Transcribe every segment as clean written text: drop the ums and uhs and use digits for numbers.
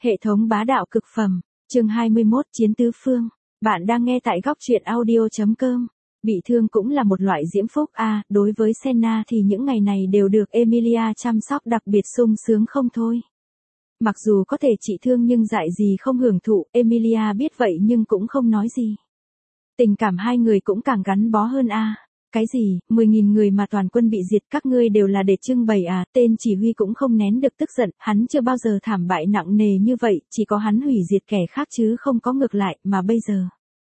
Hệ thống bá đạo cực phẩm, chương 21 Chiến tứ phương. Bạn đang nghe tại góc truyện audio.com. Bị thương cũng là một loại diễm phúc đối với Senna thì những ngày này đều được Emilia chăm sóc đặc biệt sung sướng không thôi. Mặc dù có thể trị thương nhưng dại gì không hưởng thụ, Emilia biết vậy nhưng cũng không nói gì. Tình cảm hai người cũng càng gắn bó hơn Cái gì, 10.000 người mà toàn quân bị diệt các ngươi đều là để trưng bày tên chỉ huy cũng không nén được tức giận, hắn chưa bao giờ thảm bại nặng nề như vậy, chỉ có hắn hủy diệt kẻ khác chứ không có ngược lại, mà bây giờ.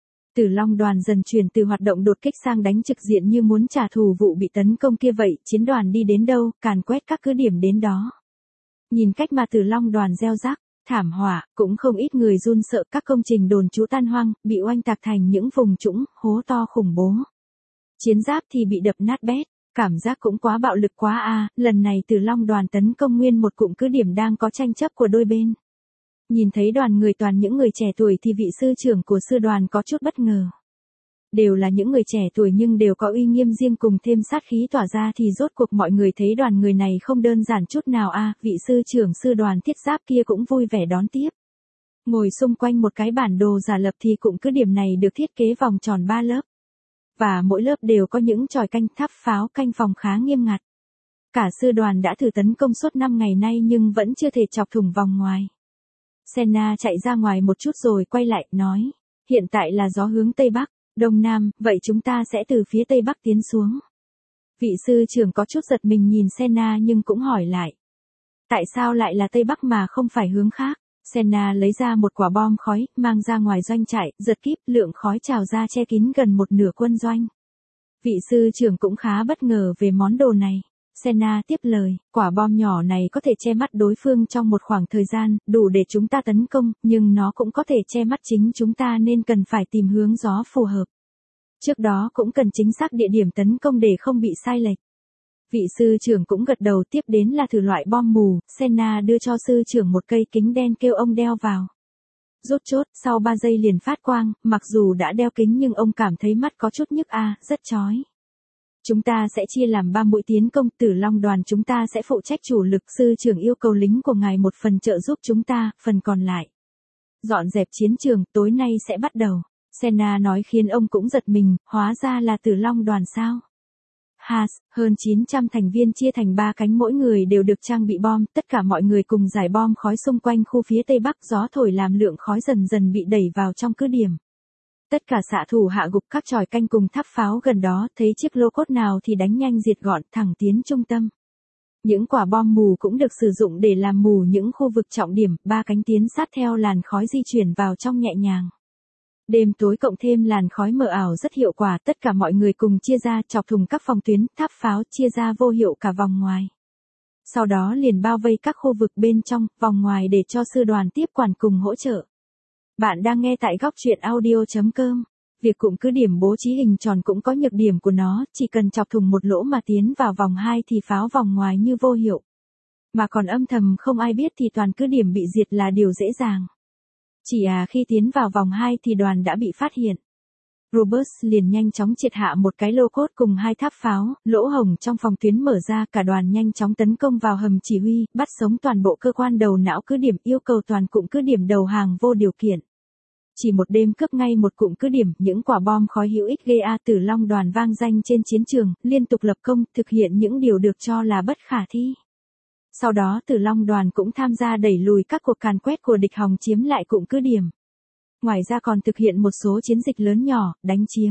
Tử Long đoàn dần chuyển từ hoạt động đột kích sang đánh trực diện như muốn trả thù vụ bị tấn công kia vậy, chiến đoàn đi đến đâu, càn quét các cứ điểm đến đó. Nhìn cách mà Tử Long đoàn gieo rắc, thảm họa, cũng không ít người run sợ các công trình đồn trú tan hoang, bị oanh tạc thành những vùng trũng, hố to khủng bố. Chiến giáp thì bị đập nát bét, cảm giác cũng quá bạo lực quá lần này Tử Long đoàn tấn công nguyên một cụm cứ điểm đang có tranh chấp của đôi bên. Nhìn thấy đoàn người toàn những người trẻ tuổi thì vị sư trưởng của sư đoàn có chút bất ngờ. Đều là những người trẻ tuổi nhưng đều có uy nghiêm riêng cùng thêm sát khí tỏa ra thì rốt cuộc mọi người thấy đoàn người này không đơn giản chút nào vị sư trưởng sư đoàn thiết giáp kia cũng vui vẻ đón tiếp. Ngồi xung quanh một cái bản đồ giả lập thì cụm cứ điểm này được thiết kế vòng tròn 3 lớp. Và mỗi lớp đều có những chòi canh tháp pháo canh phòng khá nghiêm ngặt. Cả sư đoàn đã thử tấn công suốt 5 ngày nay nhưng vẫn chưa thể chọc thủng vòng ngoài. Senna chạy ra ngoài một chút rồi quay lại, nói, hiện tại là gió hướng Tây Bắc, Đông Nam, vậy chúng ta sẽ từ phía Tây Bắc tiến xuống. Vị sư trưởng có chút giật mình nhìn Senna nhưng cũng hỏi lại. Tại sao lại là Tây Bắc mà không phải hướng khác? Senna lấy ra một quả bom khói, mang ra ngoài doanh trại, giật kíp, lượng khói trào ra che kín gần một nửa quân doanh. Vị sư trưởng cũng khá bất ngờ về món đồ này. Senna tiếp lời, quả bom nhỏ này có thể che mắt đối phương trong một khoảng thời gian, đủ để chúng ta tấn công, nhưng nó cũng có thể che mắt chính chúng ta nên cần phải tìm hướng gió phù hợp. Trước đó cũng cần chính xác địa điểm tấn công để không bị sai lệch. Vị sư trưởng cũng gật đầu, tiếp đến là thử loại bom mù, Senna đưa cho sư trưởng một cây kính đen kêu ông đeo vào. Rút chốt, sau 3 giây liền phát quang, mặc dù đã đeo kính nhưng ông cảm thấy mắt có chút nhức rất chói. Chúng ta sẽ chia làm 3 mũi tiến công, Tử Long đoàn chúng ta sẽ phụ trách chủ lực, sư trưởng yêu cầu lính của ngài một phần trợ giúp chúng ta, phần còn lại dọn dẹp chiến trường, tối nay sẽ bắt đầu. Senna nói khiến ông cũng giật mình, hóa ra là Tử Long đoàn sao? Hơn 900 thành viên chia thành 3 cánh, mỗi người đều được trang bị bom, tất cả mọi người cùng rải bom khói xung quanh khu phía Tây Bắc, gió thổi làm lượng khói dần dần bị đẩy vào trong cứ điểm. Tất cả xạ thủ hạ gục các chòi canh cùng tháp pháo gần đó, thấy chiếc lô cốt nào thì đánh nhanh diệt gọn, thẳng tiến trung tâm. Những quả bom mù cũng được sử dụng để làm mù những khu vực trọng điểm, 3 cánh tiến sát theo làn khói di chuyển vào trong nhẹ nhàng. Đêm tối cộng thêm làn khói mờ ảo rất hiệu quả, tất cả mọi người cùng chia ra chọc thủng các phòng tuyến, tháp pháo chia ra vô hiệu cả vòng ngoài. Sau đó liền bao vây các khu vực bên trong, vòng ngoài để cho sư đoàn tiếp quản cùng hỗ trợ. Bạn đang nghe tại góc truyện audio.com. Việc cụm cứ điểm bố trí hình tròn cũng có nhược điểm của nó, chỉ cần chọc thủng một lỗ mà tiến vào vòng 2 thì pháo vòng ngoài như vô hiệu. Mà còn âm thầm không ai biết thì toàn cứ điểm bị diệt là điều dễ dàng. Chỉ khi tiến vào vòng 2 thì đoàn đã bị phát hiện. Robert liền nhanh chóng triệt hạ một cái lô cốt cùng 2 tháp pháo, lỗ hổng trong phòng tuyến mở ra, cả đoàn nhanh chóng tấn công vào hầm chỉ huy, bắt sống toàn bộ cơ quan đầu não cứ điểm, yêu cầu toàn cụm cứ điểm đầu hàng vô điều kiện. Chỉ một đêm cướp ngay một cụm cứ điểm, những quả bom khói hữu ích gây Tử Long đoàn vang danh trên chiến trường, liên tục lập công, thực hiện những điều được cho là bất khả thi. Sau đó Tử Long đoàn cũng tham gia đẩy lùi các cuộc càn quét của địch hòng chiếm lại cụm cứ điểm. Ngoài ra còn thực hiện một số chiến dịch lớn nhỏ, đánh chiếm.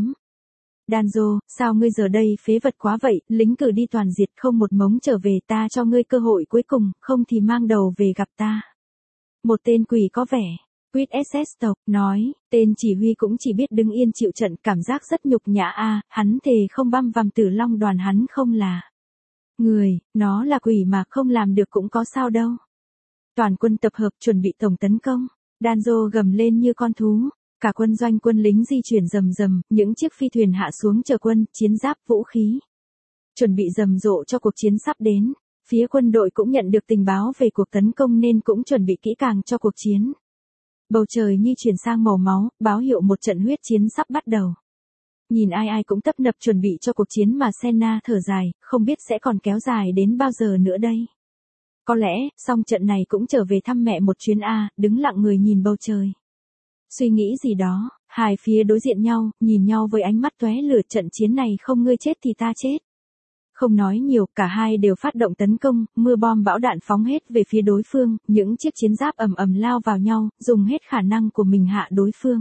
Danzo, sao ngươi giờ đây phế vật quá vậy, lính cử đi toàn diệt không một mống trở về, ta cho ngươi cơ hội cuối cùng, không thì mang đầu về gặp ta. Một tên quỷ có vẻ, Quýt SS tộc, nói, tên chỉ huy cũng chỉ biết đứng yên chịu trận, cảm giác rất nhục nhã hắn thề không băm vằm Tử Long đoàn, hắn không là người, nó là quỷ mà, không làm được cũng có sao đâu. Toàn quân tập hợp chuẩn bị tổng tấn công. Danzo gầm lên như con thú. Cả quân doanh quân lính di chuyển rầm rầm, những chiếc phi thuyền hạ xuống chở quân, chiến giáp, vũ khí. Chuẩn bị rầm rộ cho cuộc chiến sắp đến. Phía quân đội cũng nhận được tình báo về cuộc tấn công nên cũng chuẩn bị kỹ càng cho cuộc chiến. Bầu trời như chuyển sang màu máu, báo hiệu một trận huyết chiến sắp bắt đầu. Nhìn ai cũng tấp nập chuẩn bị cho cuộc chiến mà Senna thở dài, không biết sẽ còn kéo dài đến bao giờ nữa đây. Có lẽ, xong trận này cũng trở về thăm mẹ một chuyến đứng lặng người nhìn bầu trời. Suy nghĩ gì đó, hai phía đối diện nhau, nhìn nhau với ánh mắt tóe lửa, trận chiến này không ngươi chết thì ta chết. Không nói nhiều, cả hai đều phát động tấn công, mưa bom bão đạn phóng hết về phía đối phương, những chiếc chiến giáp ầm ầm lao vào nhau, dùng hết khả năng của mình hạ đối phương.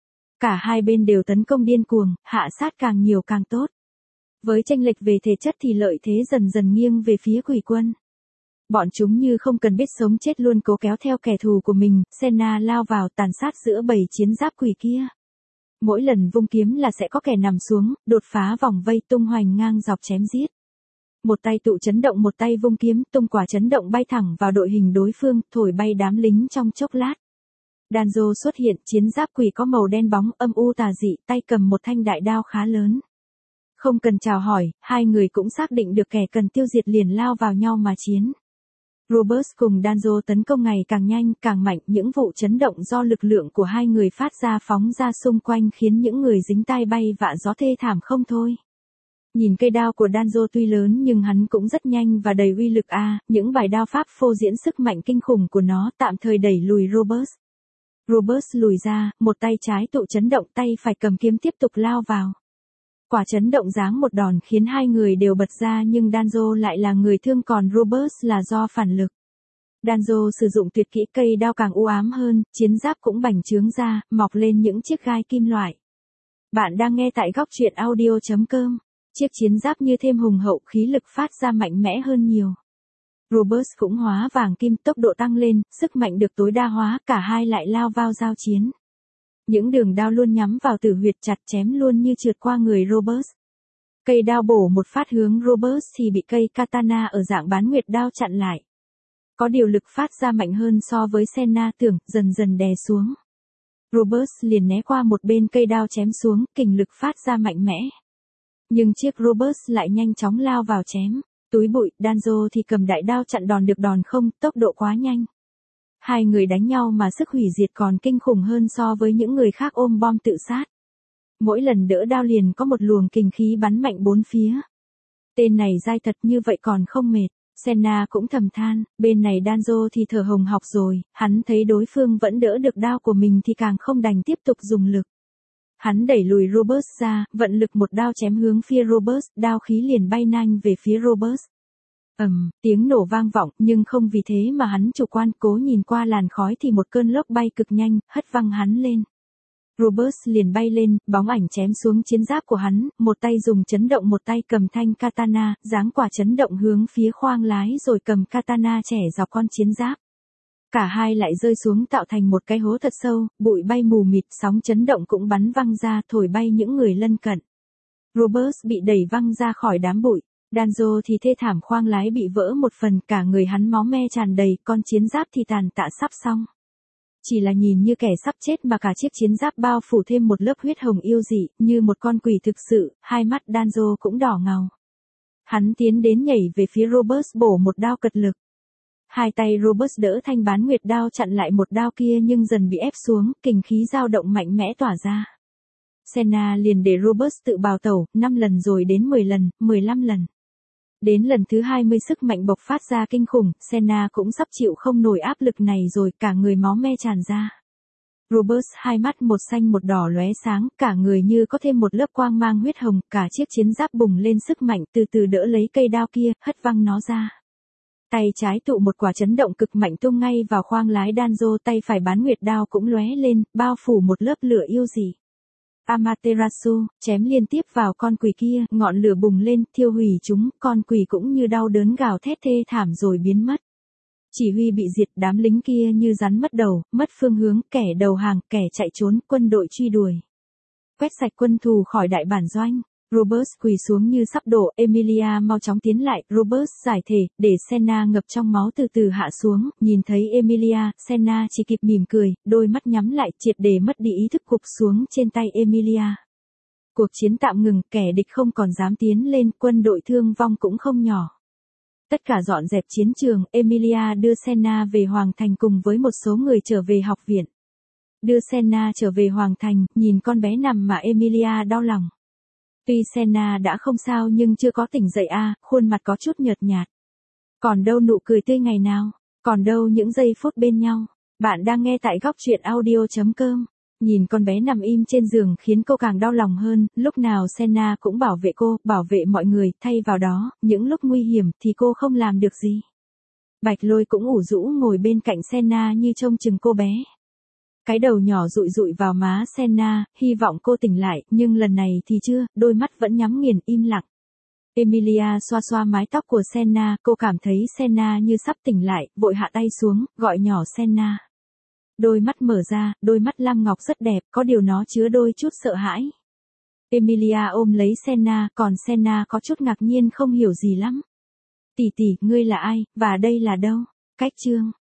Cả hai bên đều tấn công điên cuồng, hạ sát càng nhiều càng tốt. Với chênh lệch về thể chất thì lợi thế dần dần nghiêng về phía quỷ quân. Bọn chúng như không cần biết sống chết luôn cố kéo theo kẻ thù của mình, Senna lao vào tàn sát giữa bầy chiến giáp quỷ kia. Mỗi lần vung kiếm là sẽ có kẻ nằm xuống, đột phá vòng vây tung hoành ngang dọc chém giết. Một tay tụ chấn động, một tay vung kiếm, tung quả chấn động bay thẳng vào đội hình đối phương, thổi bay đám lính trong chốc lát. Danzo xuất hiện, chiến giáp quỷ có màu đen bóng âm u tà dị, tay cầm một thanh đại đao khá lớn. Không cần chào hỏi, hai người cũng xác định được kẻ cần tiêu diệt liền lao vào nhau mà chiến. Robert cùng Danzo tấn công ngày càng nhanh, càng mạnh, những vụ chấn động do lực lượng của hai người phát ra phóng ra xung quanh khiến những người dính tai bay vạ gió thê thảm không thôi. Nhìn cây đao của Danzo tuy lớn nhưng hắn cũng rất nhanh và đầy uy lực những bài đao pháp phô diễn sức mạnh kinh khủng của nó tạm thời đẩy lùi Robert. Robert lùi ra, một tay trái tụ chấn động, tay phải cầm kiếm tiếp tục lao vào. Quả chấn động giáng một đòn khiến hai người đều bật ra nhưng Danzo lại là người thương còn Robert là do phản lực. Danzo sử dụng tuyệt kỹ cây đao càng u ám hơn, chiến giáp cũng bành trướng ra, mọc lên những chiếc gai kim loại. Bạn đang nghe tại góc truyện audio.com. Chiếc chiến giáp như thêm hùng hậu, khí lực phát ra mạnh mẽ hơn nhiều. Robert cũng hóa vàng kim, tốc độ tăng lên, sức mạnh được tối đa hóa, cả hai lại lao vào giao chiến. Những đường đao luôn nhắm vào tử huyệt, chặt chém luôn như trượt qua người Robert. Cây đao bổ một phát hướng Robert thì bị cây katana ở dạng bán nguyệt đao chặn lại. Có điều lực phát ra mạnh hơn so với Senna tưởng, dần dần đè xuống. Robert liền né qua một bên, cây đao chém xuống, kình lực phát ra mạnh mẽ. Nhưng chiếc Robert lại nhanh chóng lao vào chém. Túi bụi, Danzo thì cầm đại đao chặn đòn được đòn không, tốc độ quá nhanh. Hai người đánh nhau mà sức hủy diệt còn kinh khủng hơn so với những người khác ôm bom tự sát. Mỗi lần đỡ đao liền có một luồng kình khí bắn mạnh bốn phía. Tên này dai thật, như vậy còn không mệt. Senna cũng thầm than, bên này Danzo thì thở hồng hộc rồi, hắn thấy đối phương vẫn đỡ được đao của mình thì càng không đành tiếp tục dùng lực. Hắn đẩy lùi Robert ra, vận lực một đao chém hướng phía Robert, đao khí liền bay nhanh về phía Robert. Tiếng nổ vang vọng, nhưng không vì thế mà hắn chủ quan, cố nhìn qua làn khói thì một cơn lốc bay cực nhanh, hất văng hắn lên. Robert liền bay lên, bóng ảnh chém xuống chiến giáp của hắn, một tay dùng chấn động, một tay cầm thanh katana, giáng quả chấn động hướng phía khoang lái rồi cầm katana chẻ dọc con chiến giáp. Cả hai lại rơi xuống tạo thành một cái hố thật sâu, bụi bay mù mịt, sóng chấn động cũng bắn văng ra thổi bay những người lân cận. Robert bị đẩy văng ra khỏi đám bụi. Danzo thì thê thảm, khoang lái bị vỡ một phần, cả người hắn máu me tràn đầy, con chiến giáp thì tàn tạ sắp xong. Chỉ là nhìn như kẻ sắp chết mà cả chiếc chiến giáp bao phủ thêm một lớp huyết hồng yêu dị, như một con quỷ thực sự, hai mắt Danzo cũng đỏ ngầu. Hắn tiến đến nhảy về phía Robert bổ một đao cật lực. Hai tay Robert đỡ thanh bán nguyệt đao chặn lại một đao kia nhưng dần bị ép xuống, kình khí dao động mạnh mẽ tỏa ra. Senna liền để Robert tự bào tẩu, 5 lần rồi đến 10 lần, 15 lần. Đến lần thứ 20 sức mạnh bộc phát ra kinh khủng, Senna cũng sắp chịu không nổi áp lực này rồi, cả người máu me tràn ra. Robert hai mắt một xanh một đỏ lóe sáng, cả người như có thêm một lớp quang mang huyết hồng, cả chiếc chiến giáp bùng lên sức mạnh, từ từ đỡ lấy cây đao kia, hất văng nó ra. Tay trái tụ một quả chấn động cực mạnh tung ngay vào khoang lái Danzo, tay phải bán nguyệt đao cũng lóe lên, bao phủ một lớp lửa yêu dị. Amaterasu, chém liên tiếp vào con quỷ kia, ngọn lửa bùng lên, thiêu hủy chúng, con quỷ cũng như đau đớn gào thét thê thảm rồi biến mất. Chỉ huy bị diệt, đám lính kia như rắn mất đầu, mất phương hướng, kẻ đầu hàng, kẻ chạy trốn, quân đội truy đuổi. Quét sạch quân thù khỏi đại bản doanh. Robert quỳ xuống như sắp đổ, Emilia mau chóng tiến lại, Robert giải thể, để Senna ngập trong máu từ từ hạ xuống, nhìn thấy Emilia, Senna chỉ kịp mỉm cười, đôi mắt nhắm lại, triệt để mất đi ý thức gục xuống trên tay Emilia. Cuộc chiến tạm ngừng, kẻ địch không còn dám tiến lên, quân đội thương vong cũng không nhỏ. Tất cả dọn dẹp chiến trường, Emilia đưa Senna về Hoàng Thành cùng với một số người trở về học viện. Đưa Senna trở về Hoàng Thành, nhìn con bé nằm mà Emilia đau lòng. Tuy Senna đã không sao nhưng chưa có tỉnh dậy khuôn mặt có chút nhợt nhạt. Còn đâu nụ cười tươi ngày nào? Còn đâu những giây phút bên nhau? Bạn đang nghe tại góc truyện audio.com. Nhìn con bé nằm im trên giường khiến cô càng đau lòng hơn, lúc nào Senna cũng bảo vệ cô, bảo vệ mọi người, thay vào đó, những lúc nguy hiểm thì cô không làm được gì. Bạch Lôi cũng ủ rũ ngồi bên cạnh Senna như trông chừng cô bé. Cái đầu nhỏ dụi dụi vào má Senna, hy vọng cô tỉnh lại, nhưng lần này thì chưa, đôi mắt vẫn nhắm nghiền im lặng. Emilia xoa xoa mái tóc của Senna, cô cảm thấy Senna như sắp tỉnh lại, vội hạ tay xuống, gọi nhỏ Senna. Đôi mắt mở ra, đôi mắt lam ngọc rất đẹp, có điều nó chứa đôi chút sợ hãi. Emilia ôm lấy Senna, còn Senna có chút ngạc nhiên không hiểu gì lắm. Tỷ tỷ, ngươi là ai, và đây là đâu? Cách chương.